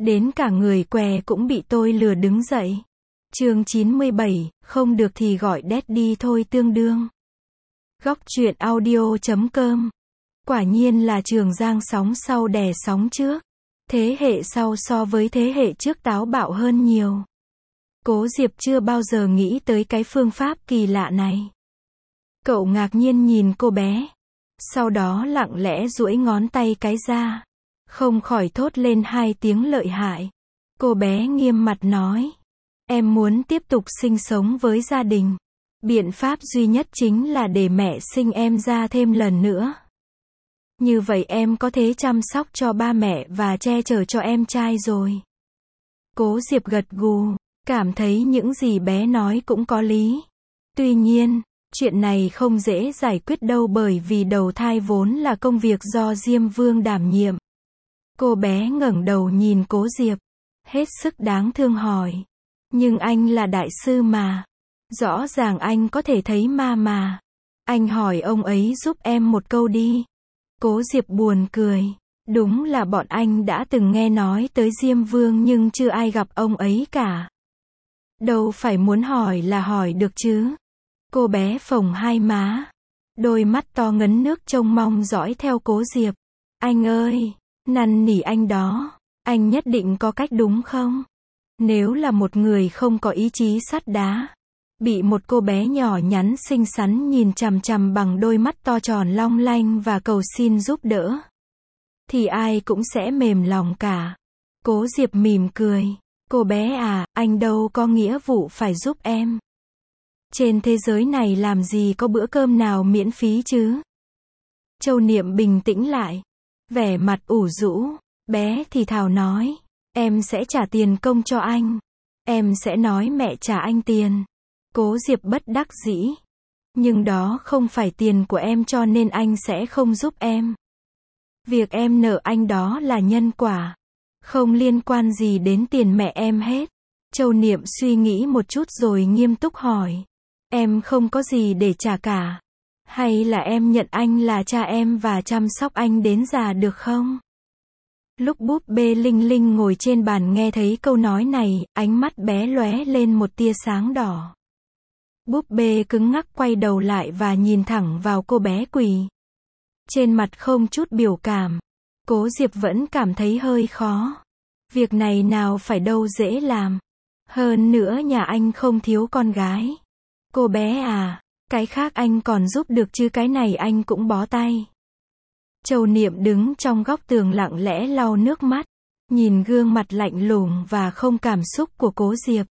Đến cả người què cũng bị tôi lừa đứng dậy. Chương 97, không được thì gọi Daddy thôi tương đương. Góc truyện audio.com. Quả nhiên là Trường Giang sóng sau đè sóng trước. Thế hệ sau so với thế hệ trước táo bạo hơn nhiều. Cố Diệp chưa bao giờ nghĩ tới cái phương pháp kỳ lạ này. Cậu ngạc nhiên nhìn cô bé. Sau đó lặng lẽ duỗi ngón tay cái ra. Không khỏi thốt lên 2 tiếng lợi hại. Cô bé nghiêm mặt nói. Em muốn tiếp tục sinh sống với gia đình. Biện pháp duy nhất chính là để mẹ sinh em ra thêm lần nữa. Như vậy em có thể chăm sóc cho ba mẹ và che chở cho em trai rồi. Cố Diệp gật gù, cảm thấy những gì bé nói cũng có lý. Tuy nhiên, chuyện này không dễ giải quyết đâu bởi vì đầu thai vốn là công việc do Diêm Vương đảm nhiệm. Cô bé ngẩng đầu nhìn Cố Diệp, hết sức đáng thương hỏi. Nhưng anh là đại sư mà. Rõ ràng anh có thể thấy ma mà. Anh hỏi ông ấy giúp em một câu đi. Cố Diệp buồn cười. Đúng là bọn anh đã từng nghe nói tới Diêm Vương nhưng chưa ai gặp ông ấy cả. Đâu phải muốn hỏi là hỏi được chứ. Cô bé phồng hai má. Đôi mắt to ngấn nước trông mong dõi theo Cố Diệp. Anh ơi, năn nỉ anh đó. Anh nhất định có cách đúng không? Nếu là một người không có ý chí sắt đá, bị một cô bé nhỏ nhắn xinh xắn nhìn chằm chằm bằng đôi mắt to tròn long lanh và cầu xin giúp đỡ, thì ai cũng sẽ mềm lòng cả. Cố Diệp mỉm cười. Cô bé à, anh đâu có nghĩa vụ phải giúp em. Trên thế giới này làm gì có bữa cơm nào miễn phí chứ? Châu Niệm bình tĩnh lại. Vẻ mặt ủ rũ, bé thì thào nói. Em sẽ trả tiền công cho anh. Em sẽ nói mẹ trả anh tiền. Cố Diệp bất đắc dĩ. Nhưng đó không phải tiền của em cho nên anh sẽ không giúp em. Việc em nợ anh đó là nhân quả. Không liên quan gì đến tiền mẹ em hết. Châu Niệm suy nghĩ một chút rồi nghiêm túc hỏi. Em không có gì để trả cả. Hay là em nhận anh là cha em và chăm sóc anh đến già được không? Lúc búp bê Linh Linh ngồi trên bàn nghe thấy câu nói này, ánh mắt bé lóe lên một tia sáng đỏ. Búp bê cứng ngắc quay đầu lại và nhìn thẳng vào cô bé quỳ. Trên mặt không chút biểu cảm. Cố Diệp vẫn cảm thấy hơi khó. Việc này nào phải đâu dễ làm. Hơn nữa nhà anh không thiếu con gái. Cô bé à, cái khác anh còn giúp được chứ cái này anh cũng bó tay. Châu Niệm đứng trong góc tường lặng lẽ lau nước mắt, nhìn gương mặt lạnh lùng và không cảm xúc của Cố Diệp.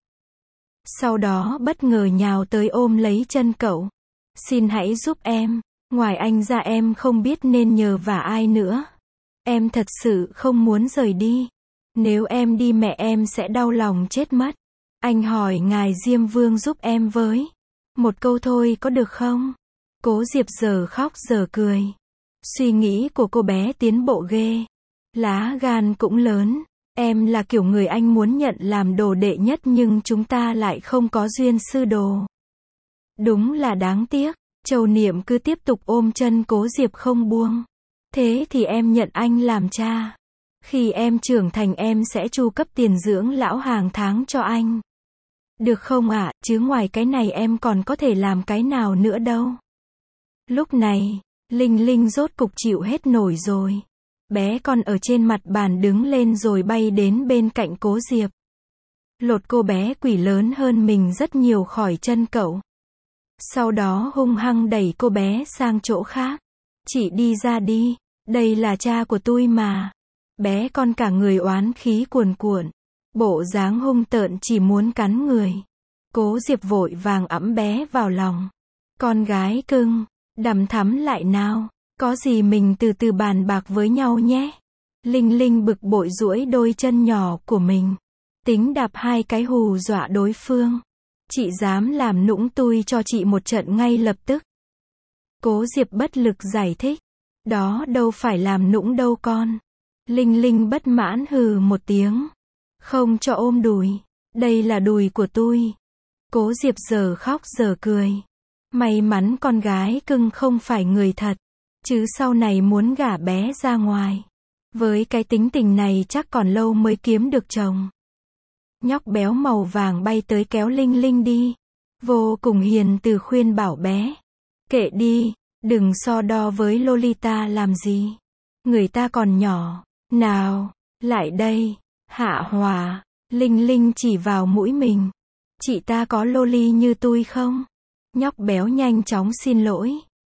Sau đó bất ngờ nhào tới ôm lấy chân cậu. Xin hãy giúp em, ngoài anh ra em không biết nên nhờ vả ai nữa. Em thật sự không muốn rời đi. Nếu em đi mẹ em sẽ đau lòng chết mất. Anh hỏi ngài Diêm Vương giúp em với. Một câu thôi có được không? Cố Diệp giờ khóc giờ cười. Suy nghĩ của cô bé tiến bộ ghê. Lá gan cũng lớn. Em là kiểu người anh muốn nhận làm đồ đệ nhất nhưng chúng ta lại không có duyên sư đồ. Đúng là đáng tiếc. Châu Niệm cứ tiếp tục ôm chân Cố Diệp không buông. Thế thì em nhận anh làm cha. Khi em trưởng thành em sẽ chu cấp tiền dưỡng lão hàng tháng cho anh. Được không ạ, chứ ngoài cái này em còn có thể làm cái nào nữa đâu. Lúc này, Linh Linh rốt cục chịu hết nổi rồi. Bé con ở trên mặt bàn đứng lên rồi bay đến bên cạnh Cố Diệp. Lột cô bé quỷ lớn hơn mình rất nhiều khỏi chân cậu. Sau đó hung hăng đẩy cô bé sang chỗ khác. Chị đi ra đi, đây là cha của tôi mà. Bé con cả người oán khí cuồn cuộn. Bộ dáng hung tợn chỉ muốn cắn người. Cố Diệp vội vàng ẵm bé vào lòng. Con gái cưng, đằm thắm lại nào. Có gì mình từ từ bàn bạc với nhau nhé. Linh Linh bực bội duỗi đôi chân nhỏ của mình. Tính đạp 2 cái hù dọa đối phương. Chị dám làm nũng tui cho chị một trận ngay lập tức. Cố Diệp bất lực giải thích. Đó đâu phải làm nũng đâu con. Linh Linh bất mãn hừ một tiếng. Không cho ôm đùi. Đây là đùi của tôi. Cố Diệp giờ khóc giờ cười. May mắn con gái cưng không phải người thật. Chứ sau này muốn gả bé ra ngoài. Với cái tính tình này chắc còn lâu mới kiếm được chồng. Nhóc béo màu vàng bay tới kéo Linh Linh đi. Vô cùng hiền từ khuyên bảo bé. Kệ đi, đừng so đo với Lolita làm gì. Người ta còn nhỏ. Nào, lại đây, Hạ Hòa. Linh Linh chỉ vào mũi mình. Chị ta có loli như tôi không? Nhóc béo nhanh chóng xin lỗi.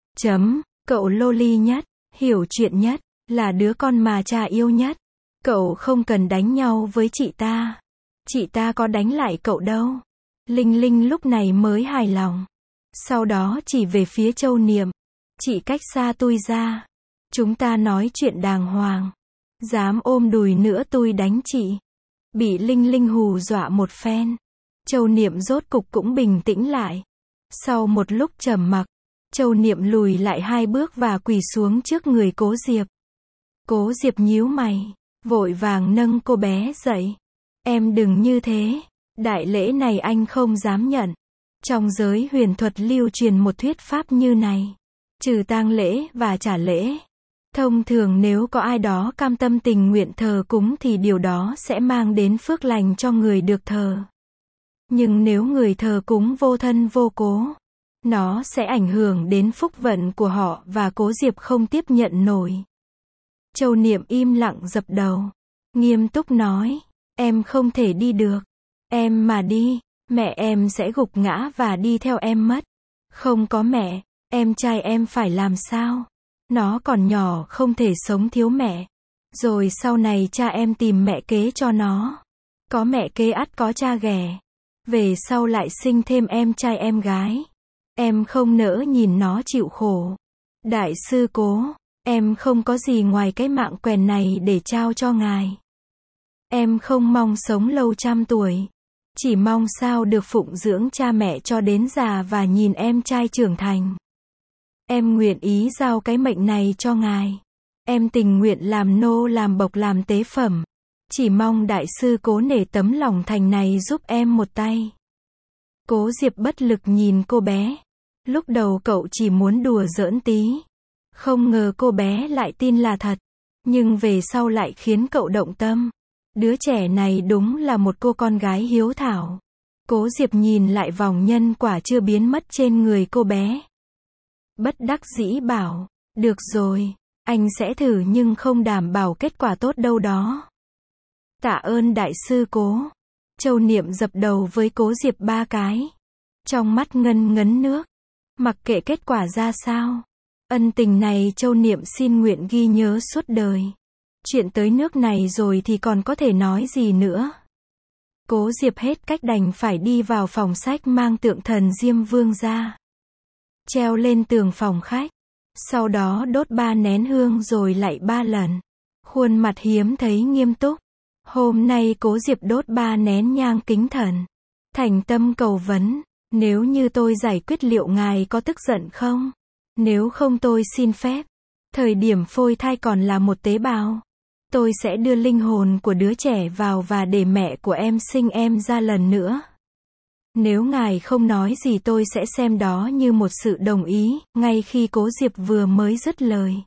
Cậu loli nhất, hiểu chuyện nhất, là đứa con mà cha yêu nhất. Cậu không cần đánh nhau với chị ta. Chị ta có đánh lại cậu đâu. Linh Linh lúc này mới hài lòng. Sau đó chỉ về phía Châu Niệm. Chị cách xa tôi ra. Chúng ta nói chuyện đàng hoàng. Dám ôm đùi nữa tôi đánh chị. Bị Linh Linh hù dọa một phen. Châu Niệm rốt cục cũng bình tĩnh lại. Sau một lúc trầm mặc, Châu Niệm lùi lại 2 bước và quỳ xuống trước người Cố Diệp. Cố Diệp nhíu mày, vội vàng nâng cô bé dậy. Em đừng như thế, đại lễ này anh không dám nhận. Trong giới huyền thuật lưu truyền một thuyết pháp như này. Trừ tang lễ và trả lễ. Thông thường nếu có ai đó cam tâm tình nguyện thờ cúng thì điều đó sẽ mang đến phước lành cho người được thờ. Nhưng nếu người thờ cúng vô thân vô cố, nó sẽ ảnh hưởng đến phúc vận của họ và Cố Diệp không tiếp nhận nổi. Châu Niệm im lặng dập đầu, nghiêm túc nói, em không thể đi được. Em mà đi, mẹ em sẽ gục ngã và đi theo em mất. Không có mẹ, em trai em phải làm sao? Nó còn nhỏ không thể sống thiếu mẹ. Rồi sau này cha em tìm mẹ kế cho nó. Có mẹ kế ắt có cha ghẻ. Về sau lại sinh thêm em trai em gái. Em không nỡ nhìn nó chịu khổ. Đại sư Cố, em không có gì ngoài cái mạng quèn này để trao cho ngài. Em không mong sống lâu trăm tuổi. Chỉ mong sao được phụng dưỡng cha mẹ cho đến già và nhìn em trai trưởng thành. Em nguyện ý giao cái mệnh này cho ngài. Em tình nguyện làm nô làm bộc làm tế phẩm. Chỉ mong đại sư Cố nể tấm lòng thành này giúp em một tay. Cố Diệp bất lực nhìn cô bé. Lúc đầu cậu chỉ muốn đùa giỡn tí. Không ngờ cô bé lại tin là thật. Nhưng về sau lại khiến cậu động tâm. Đứa trẻ này đúng là một cô con gái hiếu thảo. Cố Diệp nhìn lại vòng nhân quả chưa biến mất trên người cô bé. Bất đắc dĩ bảo, được rồi, anh sẽ thử nhưng không đảm bảo kết quả tốt đâu đó. Tạ ơn đại sư Cố. Châu Niệm dập đầu với Cố Diệp 3 cái. Trong mắt ngân ngấn nước. Mặc kệ kết quả ra sao. Ân tình này Châu Niệm xin nguyện ghi nhớ suốt đời. Chuyện tới nước này rồi thì còn có thể nói gì nữa. Cố Diệp hết cách đành phải đi vào phòng sách mang tượng thần Diêm Vương ra. Treo lên tường phòng khách. Sau đó đốt 3 nén hương rồi lại 3 lần. Khuôn mặt hiếm thấy nghiêm túc. Hôm nay Cố Diệp đốt 3 nén nhang kính thần. Thành tâm cầu vấn. Nếu như tôi giải quyết liệu ngài có tức giận không? Nếu không tôi xin phép. Thời điểm phôi thai còn là một tế bào. Tôi sẽ đưa linh hồn của đứa trẻ vào và để mẹ của em sinh em ra lần nữa. Nếu ngài không nói gì tôi sẽ xem đó như một sự đồng ý, ngay khi Cố Diệp vừa mới dứt lời.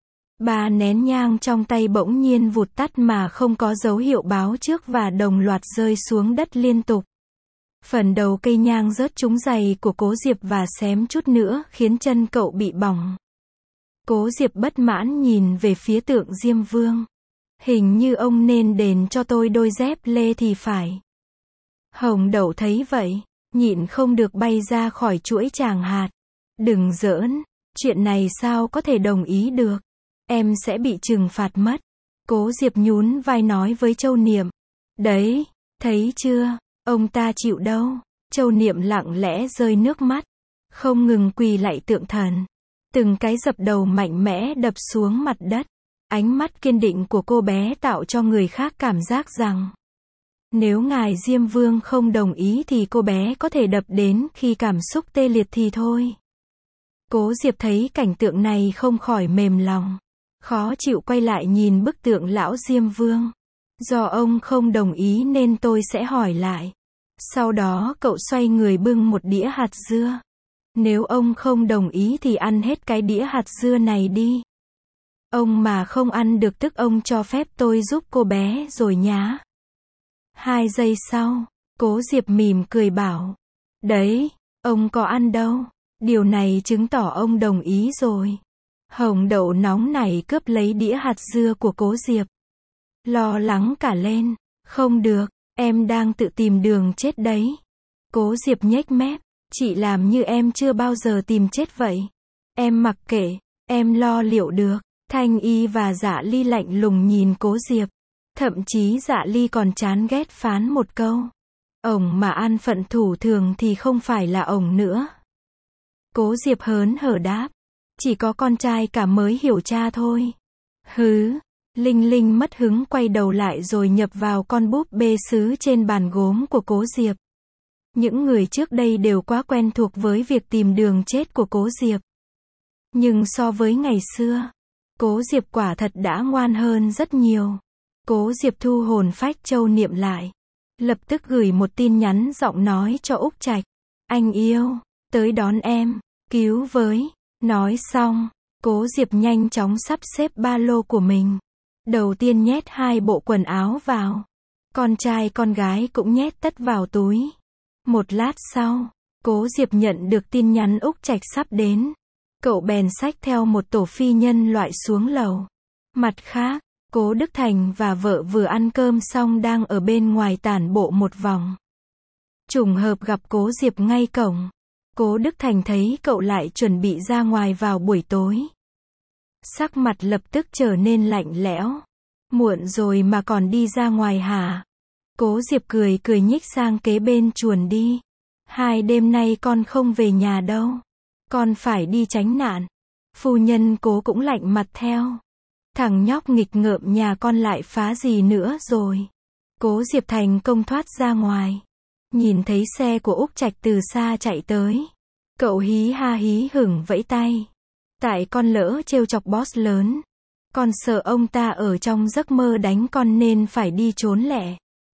3 nén nhang trong tay bỗng nhiên vụt tắt mà không có dấu hiệu báo trước và đồng loạt rơi xuống đất liên tục. Phần đầu cây nhang rớt trúng giày của Cố Diệp và xém chút nữa khiến chân cậu bị bỏng. Cố Diệp bất mãn nhìn về phía tượng Diêm Vương. Hình như ông nên đền cho tôi đôi dép lê thì phải. Hồng Đậu thấy vậy, nhịn không được bay ra khỏi chuỗi tràng hạt. Đừng giỡn, chuyện này sao có thể đồng ý được. Em sẽ bị trừng phạt mất. Cố Diệp nhún vai nói với Châu Niệm. Đấy, thấy chưa, ông ta chịu đâu. Châu Niệm lặng lẽ rơi nước mắt. Không ngừng quỳ lạy tượng thần. Từng cái dập đầu mạnh mẽ đập xuống mặt đất. Ánh mắt kiên định của cô bé tạo cho người khác cảm giác rằng nếu ngài Diêm Vương không đồng ý thì cô bé có thể đập đến khi cảm xúc tê liệt thì thôi. Cố Diệp thấy cảnh tượng này không khỏi mềm lòng. Khó chịu quay lại nhìn bức tượng lão Diêm Vương. Do ông không đồng ý nên tôi sẽ hỏi lại. Sau đó cậu xoay người bưng một đĩa hạt dưa. Nếu ông không đồng ý thì ăn hết cái đĩa hạt dưa này đi. Ông mà không ăn được tức ông cho phép tôi giúp cô bé rồi nhá. 2 giây sau, Cố Diệp mỉm cười bảo. Đấy, ông có ăn đâu. Điều này chứng tỏ ông đồng ý rồi. Hồng Đậu nóng nảy cướp lấy đĩa hạt dưa của Cố Diệp. Lo lắng cả lên. Không được, em đang tự tìm đường chết đấy. Cố Diệp nhếch mép. Chị làm như em chưa bao giờ tìm chết vậy. Em mặc kệ, em lo liệu được. Thanh Y và Dạ Ly lạnh lùng nhìn Cố Diệp. Thậm chí Dạ Ly còn chán ghét phán một câu. Ổng mà an phận thủ thường thì không phải là ổng nữa. Cố Diệp hớn hở đáp. Chỉ có con trai cả mới hiểu cha thôi. Hứ. Linh Linh mất hứng quay đầu lại rồi nhập vào con búp bê sứ trên bàn gốm của Cố Diệp. Những người trước đây đều quá quen thuộc với việc tìm đường chết của Cố Diệp. Nhưng so với ngày xưa, Cố Diệp quả thật đã ngoan hơn rất nhiều. Cố Diệp thu hồn phách châu niệm lại. Lập tức gửi một tin nhắn giọng nói cho Úc Trạch. Anh yêu, tới đón em, cứu với. Nói xong, Cố Diệp nhanh chóng sắp xếp ba lô của mình. Đầu tiên nhét 2 bộ quần áo vào. Con trai con gái cũng nhét tất vào túi. Một lát sau, Cố Diệp nhận được tin nhắn Úc Trạch sắp đến. Cậu bèn xách theo một tổ phi nhân loại xuống lầu. Mặt khác, Cố Đức Thành và vợ vừa ăn cơm xong đang ở bên ngoài tản bộ một vòng. Trùng hợp gặp Cố Diệp ngay cổng. Cố Đức Thành thấy cậu lại chuẩn bị ra ngoài vào buổi tối. Sắc mặt lập tức trở nên lạnh lẽo. Muộn rồi mà còn đi ra ngoài hả? Cố Diệp cười cười nhích sang kế bên chuồn đi. 2 đêm nay con không về nhà đâu. Con phải đi tránh nạn. Phu nhân Cố cũng lạnh mặt theo. Thằng nhóc nghịch ngợm nhà con lại phá gì nữa rồi. Cố Diệp thành công thoát ra ngoài. Nhìn thấy xe của Úc Trạch từ xa chạy tới. Cậu hí ha hí hửng vẫy tay. Tại con lỡ trêu chọc boss lớn. Con sợ ông ta ở trong giấc mơ đánh con nên phải đi trốn lẻ.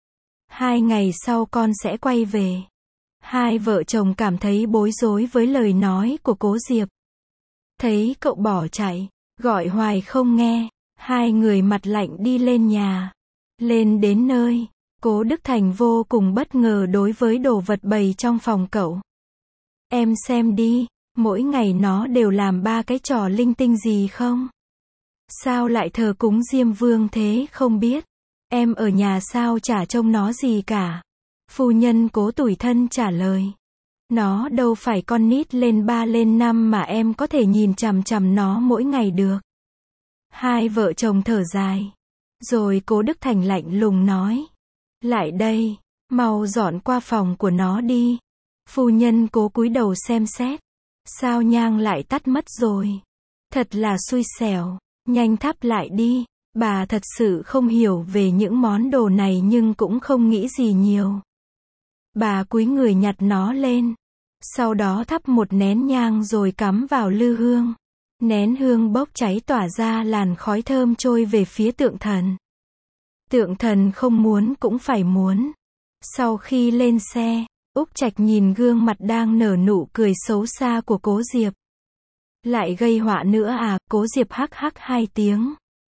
2 ngày sau con sẽ quay về. Hai vợ chồng cảm thấy bối rối với lời nói của Cố Diệp. Thấy cậu bỏ chạy, gọi hoài không nghe, hai người mặt lạnh đi lên nhà. Lên đến nơi, Cố Đức Thành vô cùng bất ngờ đối với đồ vật bày trong phòng cậu. Em xem đi, mỗi ngày nó đều làm 3 cái trò linh tinh gì không? Sao lại thờ cúng Diêm Vương thế không biết? Em ở nhà sao chả trông nó gì cả? Phu nhân Cố tủi thân trả lời. Nó đâu phải con nít lên 3 lên 5 mà em có thể nhìn chằm chằm nó mỗi ngày được. Hai vợ chồng thở dài. Rồi Cố Đức Thành lạnh lùng nói. Lại đây, mau dọn qua phòng của nó đi. Phu nhân Cố cúi đầu xem xét. Sao nhang lại tắt mất rồi? Thật là xui xẻo, nhanh thắp lại đi. Bà thật sự không hiểu về những món đồ này nhưng cũng không nghĩ gì nhiều. Bà cúi người nhặt nó lên. Sau đó thắp một nén nhang rồi cắm vào lư hương. Nén hương bốc cháy tỏa ra làn khói thơm trôi về phía tượng thần. Tượng thần không muốn cũng phải muốn. Sau khi lên xe, Úc Trạch nhìn gương mặt đang nở nụ cười xấu xa của Cố Diệp. Lại gây họa nữa à? Cố Diệp hắc hắc 2 tiếng.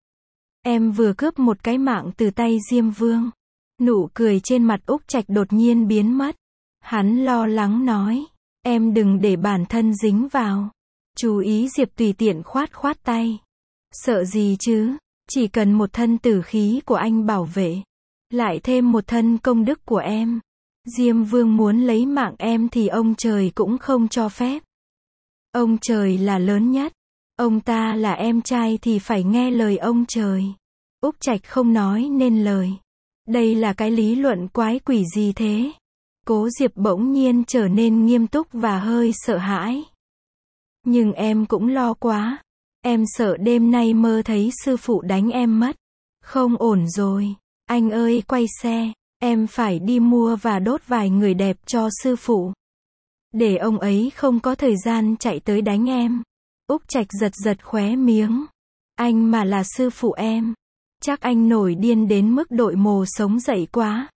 Em vừa cướp một cái mạng từ tay Diêm Vương. Nụ cười trên mặt Úc Trạch đột nhiên biến mất. Hắn lo lắng nói. Em đừng để bản thân dính vào. Chú ý Diệp tùy tiện khoát khoát tay. Sợ gì chứ? Chỉ cần một thân tử khí của anh bảo vệ. Lại thêm một thân công đức của em. Diêm Vương muốn lấy mạng em thì ông trời cũng không cho phép. Ông trời là lớn nhất. Ông ta là em trai thì phải nghe lời ông trời. Úc Trạch không nói nên lời. Đây là cái lý luận quái quỷ gì thế? Cố Diệp bỗng nhiên trở nên nghiêm túc và hơi sợ hãi. Nhưng em cũng lo quá. Em sợ đêm nay mơ thấy sư phụ đánh em mất. Không ổn rồi. Anh ơi quay xe. Em phải đi mua và đốt vài người đẹp cho sư phụ. Để ông ấy không có thời gian chạy tới đánh em. Úc Trạch giật giật khóe miếng. Anh mà là sư phụ em. Chắc anh nổi điên đến mức đội mồ sống dậy quá.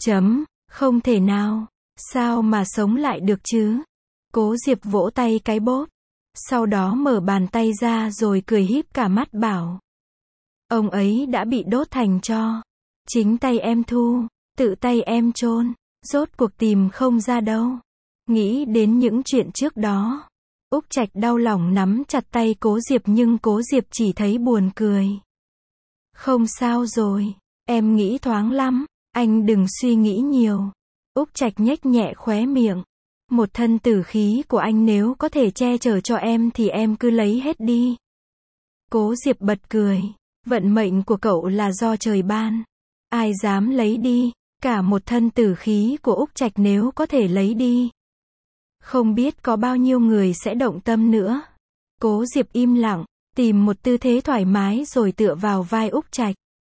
Không thể nào. Sao mà sống lại được chứ? Cố Diệp vỗ tay cái bốp. Sau đó mở bàn tay ra rồi cười híp cả mắt bảo. Ông ấy đã bị đốt thành tro. Chính tay em thu, tự tay em chôn, rốt cuộc tìm không ra đâu. Nghĩ đến những chuyện trước đó, Úc Trạch đau lòng nắm chặt tay Cố Diệp nhưng Cố Diệp chỉ thấy buồn cười. Không sao rồi, em nghĩ thoáng lắm, anh đừng suy nghĩ nhiều. Úc Trạch nhếch nhẹ khóe miệng. Một thân tử khí của anh nếu có thể che chở cho em thì em cứ lấy hết đi. Cố Diệp bật cười. Vận mệnh của cậu là do trời ban. Ai dám lấy đi, cả một thân tử khí của Úc Trạch nếu có thể lấy đi. Không biết có bao nhiêu người sẽ động tâm nữa. Cố Diệp im lặng, tìm một tư thế thoải mái rồi tựa vào vai Úc Trạch.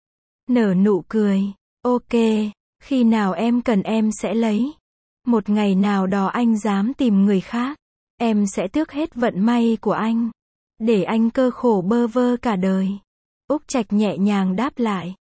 Nở nụ cười. Ok, khi nào em cần em sẽ lấy. Một ngày nào đó anh dám tìm người khác, em sẽ tước hết vận may của anh. Để anh cơ khổ bơ vơ cả đời. Úc Trạch nhẹ nhàng đáp lại.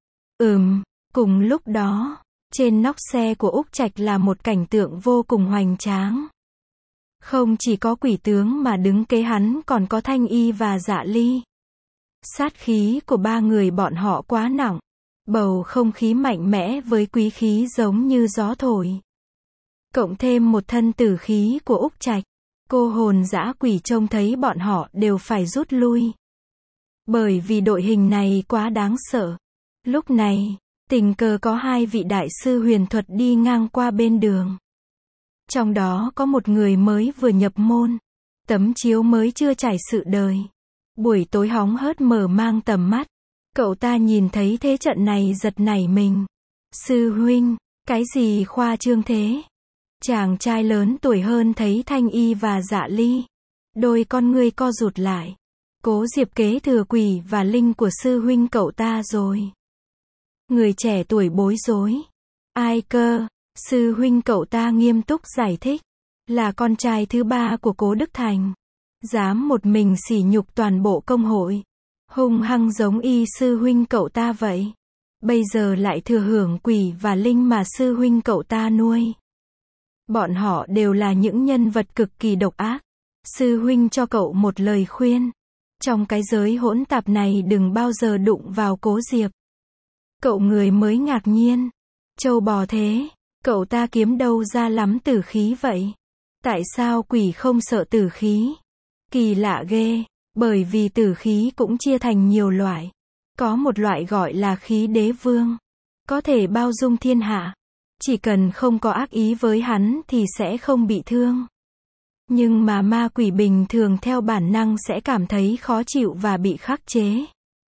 Cùng lúc đó, trên nóc xe của Úc Trạch là một cảnh tượng vô cùng hoành tráng. Không chỉ có quỷ tướng mà đứng kế hắn còn có Thanh Y và Dạ Ly. Sát khí của ba người bọn họ quá nặng. Bầu không khí mạnh mẽ với quý khí giống như gió thổi. Cộng thêm một thân tử khí của Úc Trạch, cô hồn dã quỷ trông thấy bọn họ đều phải rút lui. Bởi vì đội hình này quá đáng sợ. Lúc này, tình cờ có hai vị đại sư huyền thuật đi ngang qua bên đường. Trong đó có một người mới vừa nhập môn. Tấm chiếu mới chưa trải sự đời. Buổi tối hóng hớt mở mang tầm mắt. Cậu ta nhìn thấy thế trận này giật nảy mình. Sư huynh, cái gì khoa trương thế? Chàng trai lớn tuổi hơn thấy Thanh Y và Dạ Ly. Đôi con ngươi co rụt lại. Cố Diệp kế thừa quỷ và linh của sư huynh cậu ta rồi. Người trẻ tuổi bối rối. Ai cơ? Sư huynh cậu ta nghiêm túc giải thích. Là con trai thứ ba của Cố Đức Thành. Dám một mình sỉ nhục toàn bộ công hội. Hung hăng giống y sư huynh cậu ta vậy. Bây giờ lại thừa hưởng quỷ và linh mà sư huynh cậu ta nuôi. Bọn họ đều là những nhân vật cực kỳ độc ác. Sư huynh cho cậu một lời khuyên. Trong cái giới hỗn tạp này đừng bao giờ đụng vào Cố Diệp. Cậu người mới ngạc nhiên. Trâu bò thế, cậu ta kiếm đâu ra lắm tử khí vậy? Tại sao quỷ không sợ tử khí? Kỳ lạ ghê, bởi vì tử khí cũng chia thành nhiều loại. Có một loại gọi là khí đế vương. Có thể bao dung thiên hạ. Chỉ cần không có ác ý với hắn thì sẽ không bị thương. Nhưng mà ma quỷ bình thường theo bản năng sẽ cảm thấy khó chịu và bị khắc chế.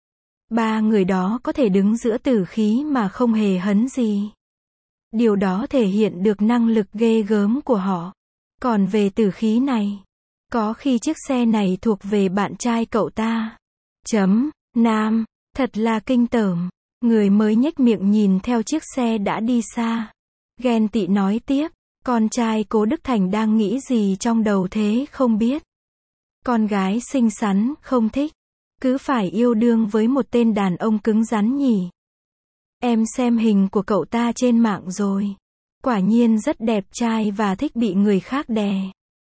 Ba người đó có thể đứng giữa tử khí mà không hề hấn gì. Điều đó thể hiện được năng lực ghê gớm của họ. Còn về tử khí này, có khi chiếc xe này thuộc về bạn trai cậu ta. Nam, thật là kinh tởm. Người mới nhếch miệng nhìn theo chiếc xe đã đi xa. Ghen tị nói tiếp, con trai Cố Đức Thành đang nghĩ gì trong đầu thế không biết. Con gái xinh xắn, không thích. Cứ phải yêu đương với một tên đàn ông cứng rắn nhỉ. Em xem hình của cậu ta trên mạng rồi. Quả nhiên rất đẹp trai và thích bị người khác đè.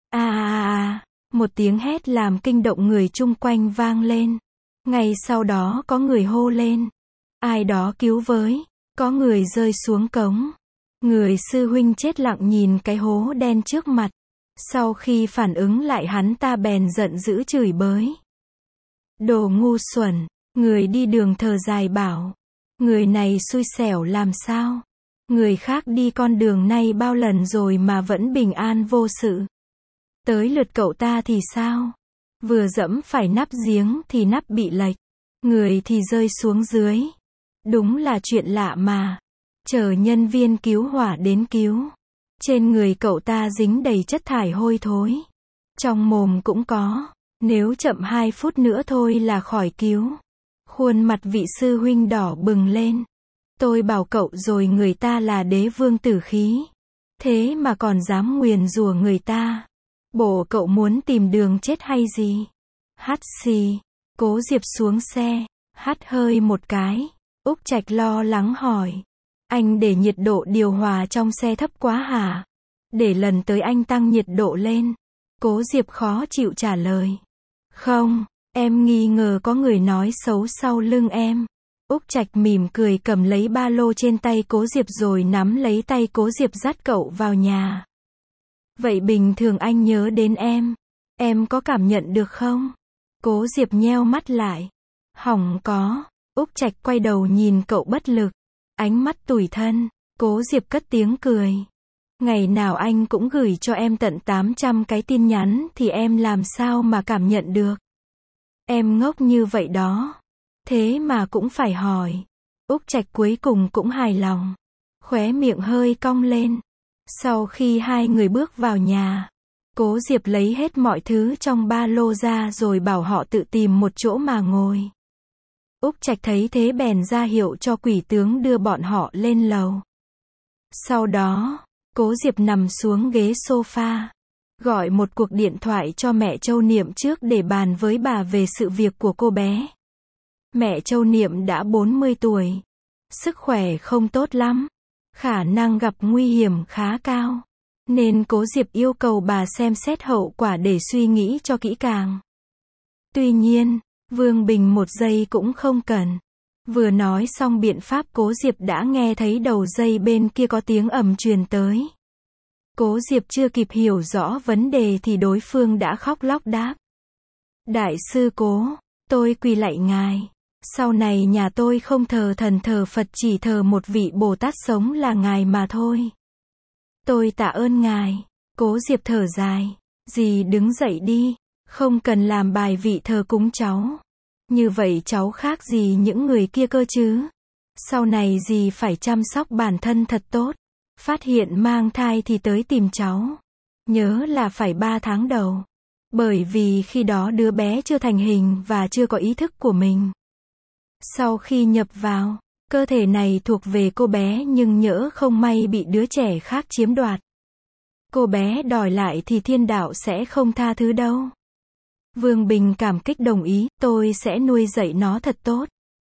Một tiếng hét làm kinh động người chung quanh vang lên. Ngay sau đó có người hô lên. Ai đó cứu với. Có người rơi xuống cống. Người sư huynh chết lặng nhìn cái hố đen trước mặt. Sau khi phản ứng lại hắn ta bèn giận dữ chửi bới. Đồ ngu xuẩn. Người đi đường thở dài bảo. Người này xui xẻo làm sao? Người khác đi con đường này bao lần rồi mà vẫn bình an vô sự. Tới lượt cậu ta thì sao? Vừa dẫm phải nắp giếng thì nắp bị lệch. Người thì rơi xuống dưới. Đúng là chuyện lạ mà. Chờ nhân viên cứu hỏa đến cứu. Trên người cậu ta dính đầy chất thải hôi thối. Trong mồm cũng có. Nếu chậm 2 phút nữa thôi là khỏi cứu. Khuôn mặt vị sư huynh đỏ bừng lên. Tôi bảo cậu rồi, người ta là đế vương tử khí. Thế mà còn dám nguyền rủa người ta. Bộ cậu muốn tìm đường chết hay gì? Hắt xì. Cố Diệp xuống xe. Hắt hơi một cái. Úc Trạch lo lắng hỏi. Anh để nhiệt độ điều hòa trong xe thấp quá hả? Để lần tới anh tăng nhiệt độ lên. Cố Diệp khó chịu trả lời. Không, em nghi ngờ có người nói xấu sau lưng em. Úc Trạch mỉm cười cầm lấy ba lô trên tay Cố Diệp rồi nắm lấy tay Cố Diệp dắt cậu vào nhà. Vậy bình thường anh nhớ đến em có cảm nhận được không? Cố Diệp nheo mắt lại. Hỏng có. Úc Trạch quay đầu nhìn cậu bất lực. Ánh mắt tủi thân. Cố Diệp cất tiếng cười. Ngày nào anh cũng gửi cho em tận 800 cái tin nhắn thì em làm sao mà cảm nhận được. Em ngốc như vậy đó. Thế mà cũng phải hỏi. Úc Trạch cuối cùng cũng hài lòng. Khóe miệng hơi cong lên. Sau khi hai người bước vào nhà, Cố Diệp lấy hết mọi thứ trong ba lô ra rồi bảo họ tự tìm một chỗ mà ngồi. Úc Trạch thấy thế bèn ra hiệu cho quỷ tướng đưa bọn họ lên lầu. Sau đó, Cố Diệp nằm xuống ghế sofa, gọi một cuộc điện thoại cho mẹ Châu Niệm trước để bàn với bà về sự việc của cô bé. Mẹ Châu Niệm đã 40 tuổi, sức khỏe không tốt lắm, khả năng gặp nguy hiểm khá cao, nên Cố Diệp yêu cầu bà xem xét hậu quả để suy nghĩ cho kỹ càng. Tuy nhiên, Vương Bình một giây cũng không cần. Vừa nói xong biện pháp Cố Diệp đã nghe thấy đầu dây bên kia có tiếng ầm truyền tới. Cố Diệp chưa kịp hiểu rõ vấn đề thì đối phương đã khóc lóc đáp. Đại sư Cố, tôi quỳ lạy ngài. Sau này nhà tôi không thờ thần thờ Phật, chỉ thờ một vị Bồ Tát sống là ngài mà thôi. Tôi tạ ơn ngài. Cố Diệp thở dài. Dì đứng dậy đi. Không cần làm bài vị thờ cúng cháu. Như vậy cháu khác gì những người kia cơ chứ. Sau này dì phải chăm sóc bản thân thật tốt. Phát hiện mang thai thì tới tìm cháu. Nhớ là phải 3 tháng đầu. Bởi vì khi đó đứa bé chưa thành hình và chưa có ý thức của mình. Sau khi nhập vào, cơ thể này thuộc về cô bé nhưng nhỡ không may bị đứa trẻ khác chiếm đoạt. Cô bé đòi lại thì thiên đạo sẽ không tha thứ đâu. Vương Bình cảm kích đồng ý, tôi sẽ nuôi dạy nó thật tốt.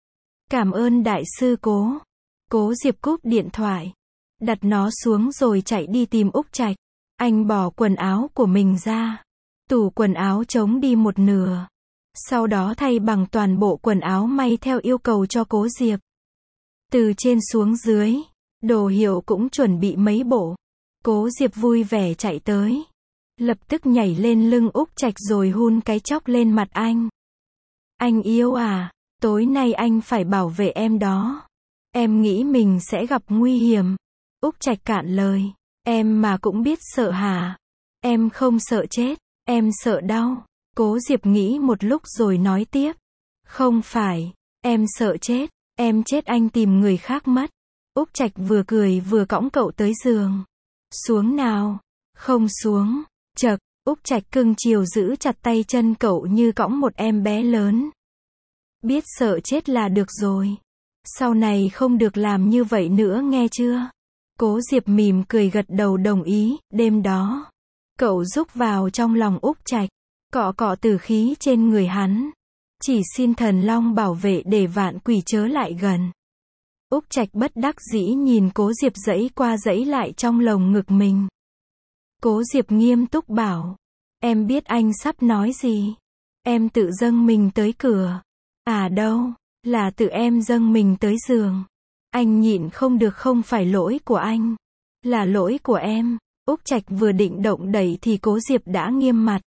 Cảm ơn đại sư Cố. Cố Diệp cúp điện thoại, đặt nó xuống rồi chạy đi tìm Úc Trạch. Anh bỏ quần áo của mình ra. Tủ quần áo trống đi một nửa. Sau đó thay bằng toàn bộ quần áo may theo yêu cầu cho Cố Diệp. Từ trên xuống dưới, đồ hiệu cũng chuẩn bị mấy bộ. Cố Diệp vui vẻ chạy tới. Lập tức nhảy lên lưng Úc Trạch rồi hun cái chóc lên mặt anh. Anh yêu à, tối nay anh phải bảo vệ em đó. Em nghĩ mình sẽ gặp nguy hiểm. Úc Trạch cạn lời. Em mà cũng biết sợ hả? Em không sợ chết, em sợ đau. Cố Diệp nghĩ một lúc rồi nói tiếp. Không phải, em sợ chết, em chết anh tìm người khác mất. Úc Trạch vừa cười vừa cõng cậu tới giường. Xuống nào. Không xuống. Chậc, Úc Trạch cưng chiều giữ chặt tay chân cậu như cõng một em bé lớn. Biết sợ chết là được rồi. Sau này không được làm như vậy nữa nghe chưa? Cố Diệp mỉm cười gật đầu đồng ý. Đêm đó, cậu rúc vào trong lòng Úc Trạch, cọ cọ tử khí trên người hắn. Chỉ xin thần long bảo vệ để vạn quỷ chớ lại gần. Úc Trạch bất đắc dĩ nhìn Cố Diệp giãy qua giãy lại trong lồng ngực mình. Cố Diệp nghiêm túc bảo. Em biết anh sắp nói gì. Em tự dâng mình tới cửa. À đâu, là tự em dâng mình tới giường. Anh nhịn không được, không phải lỗi của anh. Là lỗi của em. Úc Trạch vừa định động đẩy thì Cố Diệp đã nghiêm mặt.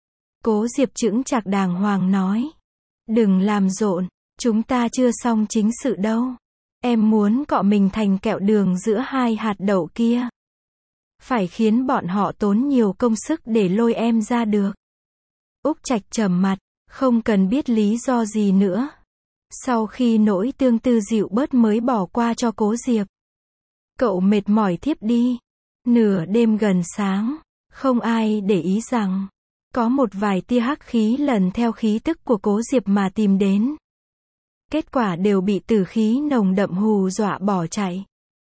Cố Diệp chững chạc đàng hoàng nói. Đừng làm rộn, chúng ta chưa xong chính sự đâu. Em muốn cọ mình thành kẹo đường giữa hai hạt đậu kia. Phải khiến bọn họ tốn nhiều công sức để lôi em ra được. Úc Trạch trầm mặt, không cần biết lý do gì nữa. Sau khi nỗi tương tư dịu bớt mới bỏ qua cho Cố Diệp. Cậu mệt mỏi thiếp đi. Nửa đêm gần sáng, không ai để ý rằng có một vài tia hắc khí lần theo khí tức của Cố Diệp mà tìm đến. Kết quả đều bị tử khí nồng đậm hù dọa bỏ chạy.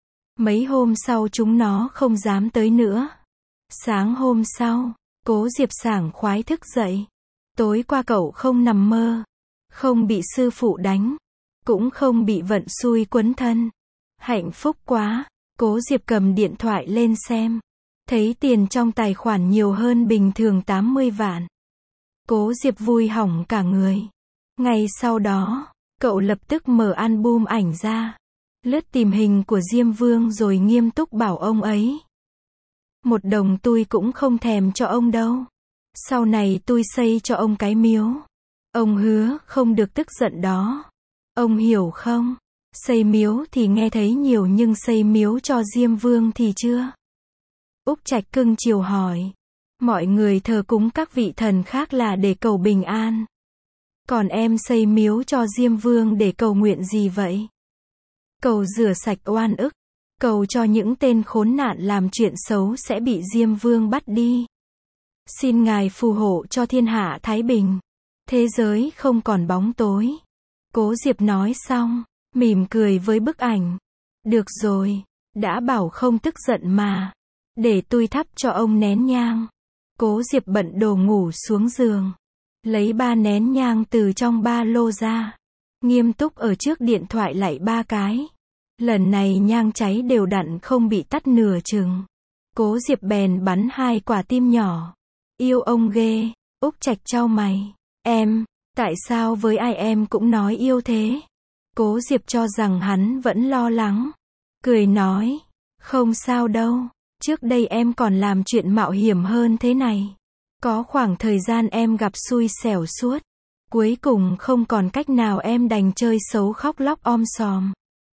Mấy hôm sau chúng nó không dám tới nữa. Sáng hôm sau, Cố Diệp sảng khoái thức dậy. Tối qua cậu không nằm mơ, không bị sư phụ đánh, cũng không bị vận xui quấn thân. Hạnh phúc quá. Cố Diệp cầm điện thoại lên xem. Thấy tiền trong tài khoản nhiều hơn bình thường 80 vạn. Cố Diệp vui hỏng cả người. Ngay sau đó, cậu lập tức mở album ảnh ra, lướt tìm hình của Diêm Vương rồi nghiêm túc bảo ông ấy. Một đồng tôi cũng không thèm cho ông đâu. Sau này tôi xây cho ông cái miếu. Ông hứa không được tức giận đó. Ông hiểu không? Xây miếu thì nghe thấy nhiều nhưng xây miếu cho Diêm Vương thì chưa. Úc Trạch cưng chiều hỏi. Mọi người thờ cúng các vị thần khác là để cầu bình an. Còn em xây miếu cho Diêm Vương để cầu nguyện gì vậy? Cầu rửa sạch oan ức. Cầu cho những tên khốn nạn làm chuyện xấu sẽ bị Diêm Vương bắt đi. Xin Ngài phù hộ cho thiên hạ thái bình. Thế giới không còn bóng tối. Cố Diệp nói xong, mỉm cười với bức ảnh. Được rồi, đã bảo không tức giận mà. Để tôi thắp cho ông nén nhang. Cố Diệp bận đồ ngủ xuống giường. Lấy 3 nén nhang từ trong ba lô ra. Nghiêm túc ở trước điện thoại lại 3 cái. Lần này nhang cháy đều đặn không bị tắt nửa chừng. Cố Diệp bèn bắn 2 quả tim nhỏ. Yêu ông ghê. Úc Trạch chau mày. Em, tại sao với ai em cũng nói yêu thế? Cố Diệp cho rằng hắn vẫn lo lắng. Cười nói. Không sao đâu. Trước đây em còn làm chuyện mạo hiểm hơn thế này. Có khoảng thời gian em gặp xui xẻo suốt. Cuối cùng không còn cách nào em đành chơi xấu khóc lóc om sòm.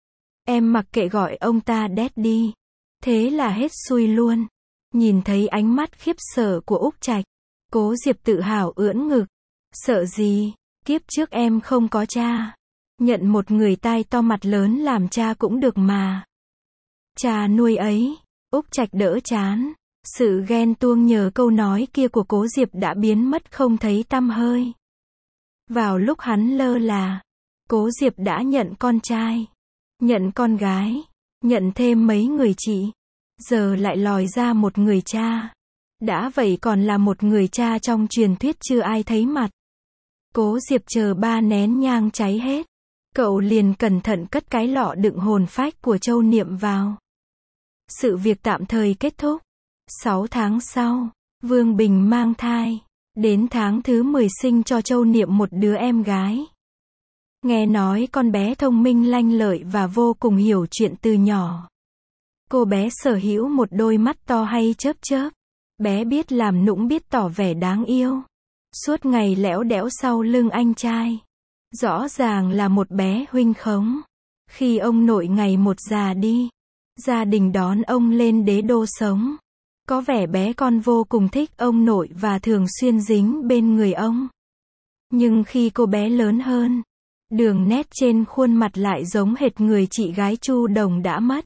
Em mặc kệ gọi ông ta Daddy. Thế là hết xui luôn. Nhìn thấy ánh mắt khiếp sợ của Úc Trạch. Cố Diệp tự hào ưỡn ngực. Sợ gì, kiếp trước em không có cha. Nhận một người tai to mặt lớn làm cha cũng được mà. Cha nuôi ấy. Úc Trạch đỡ chán. Sự ghen tuông nhờ câu nói kia của Cố Diệp đã biến mất không thấy tăm hơi. Vào lúc hắn lơ là, Cố Diệp đã nhận con trai, nhận con gái, nhận thêm mấy người chị. Giờ lại lòi ra một người cha. Đã vậy còn là một người cha trong truyền thuyết chưa ai thấy mặt. Cố Diệp chờ 3 nén nhang cháy hết. Cậu liền cẩn thận cất cái lọ đựng hồn phách của Châu Niệm vào. Sự việc tạm thời kết thúc. 6 tháng sau, Vương Bình mang thai. Đến tháng thứ 10 sinh cho Châu Niệm một đứa em gái. Nghe nói con bé thông minh lanh lợi và vô cùng hiểu chuyện từ nhỏ. Cô bé sở hữu một đôi mắt to hay chớp chớp. Bé biết làm nũng biết tỏ vẻ đáng yêu. Suốt ngày lẽo đẽo sau lưng anh trai. Rõ ràng là một bé huynh khống. Khi ông nội ngày một già đi, gia đình đón ông lên đế đô sống. Có vẻ bé con vô cùng thích ông nội và thường xuyên dính bên người ông. Nhưng khi cô bé lớn hơn, đường nét trên khuôn mặt lại giống hệt người chị gái Chu Đồng đã mất.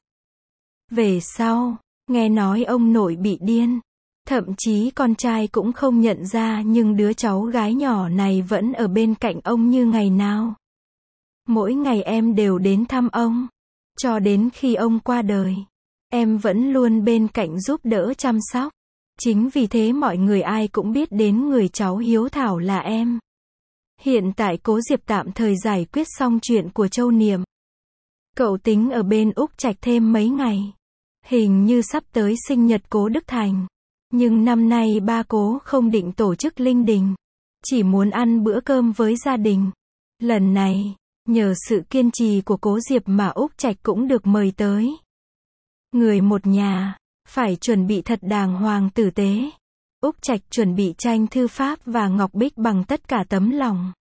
Về sau, nghe nói ông nội bị điên. Thậm chí con trai cũng không nhận ra nhưng đứa cháu gái nhỏ này vẫn ở bên cạnh ông như ngày nào. Mỗi ngày em đều đến thăm ông. Cho đến khi ông qua đời. Em vẫn luôn bên cạnh giúp đỡ chăm sóc. Chính vì thế mọi người ai cũng biết đến người cháu hiếu thảo là em. Hiện tại Cố Diệp tạm thời giải quyết xong chuyện của Châu Niệm. Cậu tính ở bên Úc Trạch thêm mấy ngày. Hình như sắp tới sinh nhật Cố Đức Thành. Nhưng năm nay ba Cố không định tổ chức linh đình. Chỉ muốn ăn bữa cơm với gia đình. Lần này, nhờ sự kiên trì của Cố Diệp mà Úc Trạch cũng được mời tới. Người một nhà, phải chuẩn bị thật đàng hoàng tử tế. Úc Trạch chuẩn bị tranh thư pháp và ngọc bích bằng tất cả tấm lòng.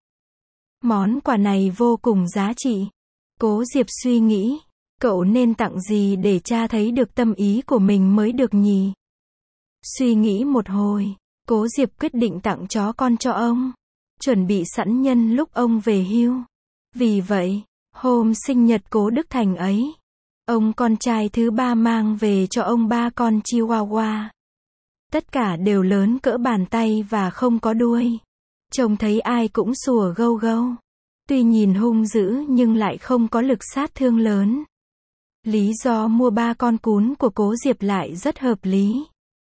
Món quà này vô cùng giá trị. Cố Diệp suy nghĩ, cậu nên tặng gì để cha thấy được tâm ý của mình mới được nhỉ? Suy nghĩ một hồi, Cố Diệp quyết định tặng chó con cho ông. Chuẩn bị sẵn nhân lúc ông về hưu. Vì vậy, hôm sinh nhật Cố Đức Thành ấy, ông con trai thứ 3 mang về cho ông 3 con Chihuahua. Tất cả đều lớn cỡ bàn tay và không có đuôi. Trông thấy ai cũng sủa gâu gâu. Tuy nhìn hung dữ nhưng lại không có lực sát thương lớn. Lý do mua 3 con cún của Cố Diệp lại rất hợp lý.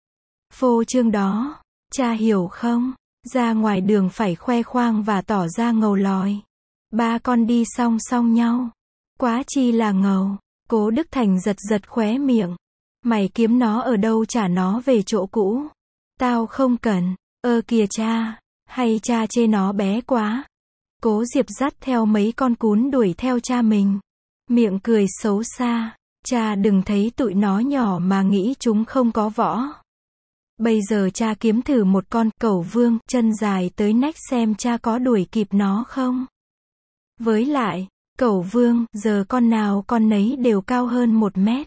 Phô trương đó, cha hiểu không? Ra ngoài đường phải khoe khoang và tỏ ra ngầu lòi. 3 con đi song song nhau. Quá chi là ngầu. Cố Đức Thành giật giật khóe miệng. Mày kiếm nó ở đâu trả nó về chỗ cũ. Tao không cần. Kìa cha. Hay cha chê nó bé quá. Cố Diệp dắt theo mấy con cún đuổi theo cha mình. Miệng cười xấu xa. Cha đừng thấy tụi nó nhỏ mà nghĩ chúng không có võ. Bây giờ cha kiếm thử một con cẩu vương, chân dài tới nách xem cha có đuổi kịp nó không. Với lại, cẩu vương, giờ con nào con nấy đều cao hơn 1 mét.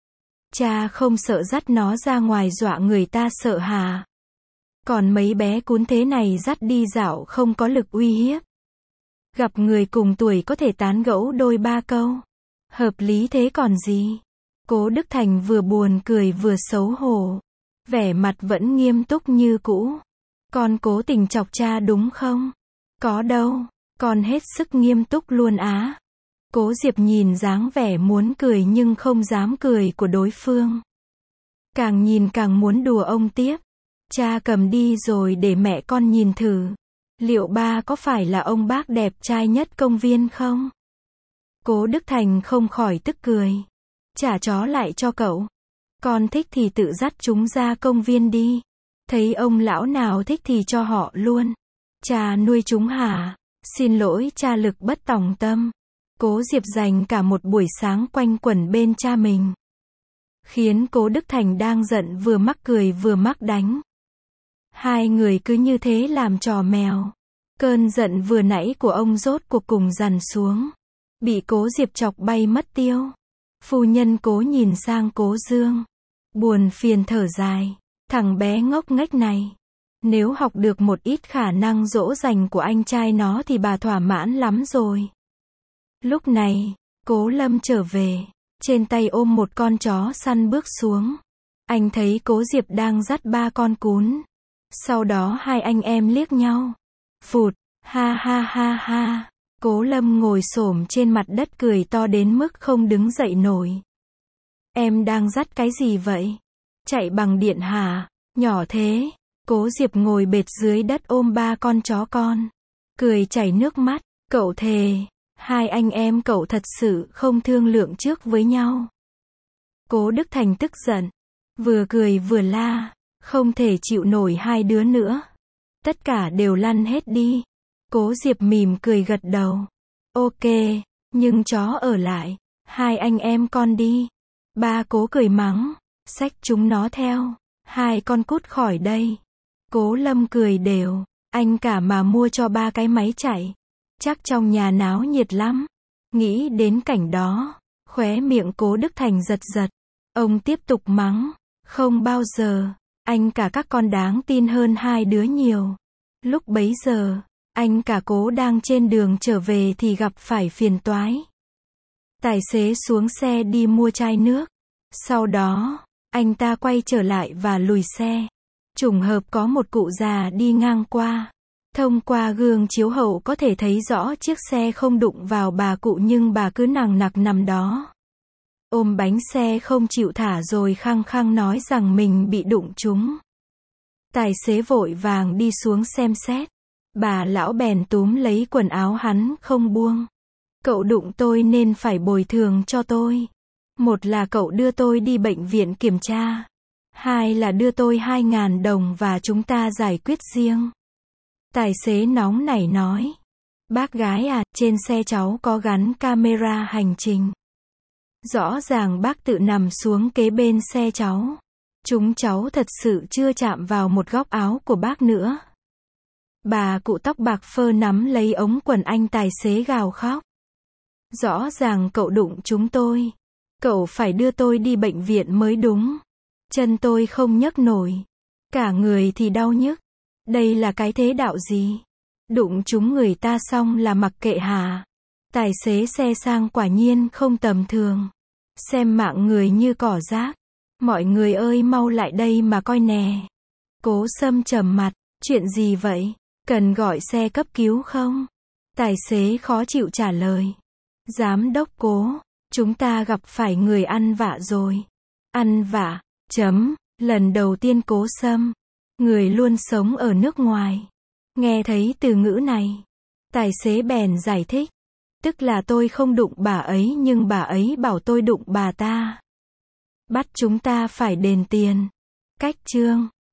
Cha không sợ dắt nó ra ngoài dọa người ta sợ hả? Còn mấy bé cún thế này dắt đi dạo không có lực uy hiếp. Gặp người cùng tuổi có thể tán gẫu đôi ba câu. Hợp lý thế còn gì? Cố Đức Thành vừa buồn cười vừa xấu hổ. Vẻ mặt vẫn nghiêm túc như cũ. Con cố tình chọc cha đúng không? Có đâu. Con hết sức nghiêm túc luôn á. Cố Diệp nhìn dáng vẻ muốn cười nhưng không dám cười của đối phương. Càng nhìn càng muốn đùa ông tiếp. Cha cầm đi rồi để mẹ con nhìn thử. Liệu ba có phải là ông bác đẹp trai nhất công viên không? Cố Đức Thành không khỏi tức cười. Trả chó lại cho cậu. Con thích thì tự dắt chúng ra công viên đi. Thấy ông lão nào thích thì cho họ luôn. Cha nuôi chúng hả? Xin lỗi cha, lực bất tòng tâm. Cố Diệp dành cả một buổi sáng quanh quẩn bên cha mình. Khiến Cố Đức Thành đang giận vừa mắc cười vừa mắc đánh. Hai người cứ như thế làm trò mèo. Cơn giận vừa nãy của ông rốt cuộc cùng dằn xuống. Bị Cố Diệp chọc bay mất tiêu. Phu nhân Cố nhìn sang Cố Dương. Buồn phiền thở dài. Thằng bé ngốc nghếch này. Nếu học được một ít khả năng dỗ dành của anh trai nó thì bà thỏa mãn lắm rồi. Lúc này, Cố Lâm trở về. Trên tay ôm một con chó săn bước xuống. Anh thấy Cố Diệp đang dắt 3 con cún. Sau đó hai anh em liếc nhau. Phụt, ha ha ha ha. Cố Lâm ngồi xổm trên mặt đất cười to đến mức không đứng dậy nổi. Em đang dắt cái gì vậy? Chạy bằng điện hả? Nhỏ thế. Cố Diệp ngồi bệt dưới đất ôm 3 con chó con. Cười chảy nước mắt. Cậu thề. Hai anh em cậu thật sự không thương lượng trước với nhau. Cố Đức Thành tức giận. Vừa cười vừa la. Không thể chịu nổi hai đứa nữa. Tất cả đều lăn hết đi. Cố Diệp mỉm cười gật đầu. Ok, nhưng chó ở lại. Hai anh em con đi. Ba Cố cười mắng. Xách chúng nó theo. Hai con cút khỏi đây. Cố Lâm cười đều. Anh cả mà mua cho 3 cái máy chạy. Chắc trong nhà náo nhiệt lắm. Nghĩ đến cảnh đó. Khóe miệng Cố Đức Thành giật giật. Ông tiếp tục mắng. Không bao giờ. Anh cả các con đáng tin hơn hai đứa nhiều. Lúc bấy giờ, anh cả Cố đang trên đường trở về thì gặp phải phiền toái. Tài xế xuống xe đi mua chai nước. Sau đó, anh ta quay trở lại và lùi xe. Trùng hợp có một cụ già đi ngang qua. Thông qua gương chiếu hậu có thể thấy rõ chiếc xe không đụng vào bà cụ nhưng bà cứ nằng nặc nằm đó. Ôm bánh xe không chịu thả rồi khăng khăng nói rằng mình bị đụng trúng. Tài xế vội vàng đi xuống xem xét. Bà lão bèn túm lấy quần áo hắn không buông. Cậu đụng tôi nên phải bồi thường cho tôi. Một là cậu đưa tôi đi bệnh viện kiểm tra. Hai là đưa tôi 2.000 đồng và chúng ta giải quyết riêng. Tài xế nóng nảy nói. Bác gái à, trên xe cháu có gắn camera hành trình. Rõ ràng bác tự nằm xuống kế bên xe cháu. Chúng cháu thật sự chưa chạm vào một góc áo của bác nữa. Bà cụ tóc bạc phơ nắm lấy ống quần anh tài xế gào khóc. Rõ ràng cậu đụng chúng tôi. Cậu phải đưa tôi đi bệnh viện mới đúng. Chân tôi không nhấc nổi. Cả người thì đau nhức. Đây là cái thế đạo gì? Đụng chúng người ta xong là mặc kệ hả? Tài xế xe sang quả nhiên không tầm thường. Xem mạng người như cỏ rác. Mọi người ơi mau lại đây mà coi nè. Cố Sâm trầm mặt. Chuyện gì vậy? Cần gọi xe cấp cứu không? Tài xế khó chịu trả lời. Giám đốc Cố, chúng ta gặp phải người ăn vạ rồi. Ăn vạ? Lần đầu tiên Cố Sâm, người luôn sống ở nước ngoài, nghe thấy từ ngữ này. Tài xế bèn giải thích. Tức là tôi không đụng bà ấy nhưng bà ấy bảo tôi đụng bà ta. Bắt chúng ta phải đền tiền. Cách chương